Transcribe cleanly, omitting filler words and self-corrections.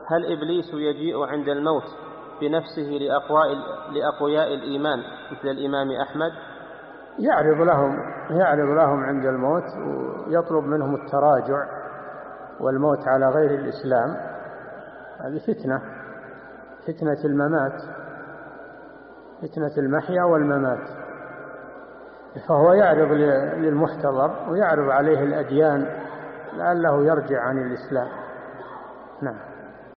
هل إبليس يجيء عند الموت بنفسه لأقوياء الإيمان مثل الإمام أحمد؟ يعرض لهم عند الموت ويطلب منهم التراجع والموت على غير الإسلام. هذه فتنة الممات، فتنة المحيا والممات. فهو يعرض للمحتضر ويعرض عليه الأديان لعله يرجع عن الإسلام. نعم.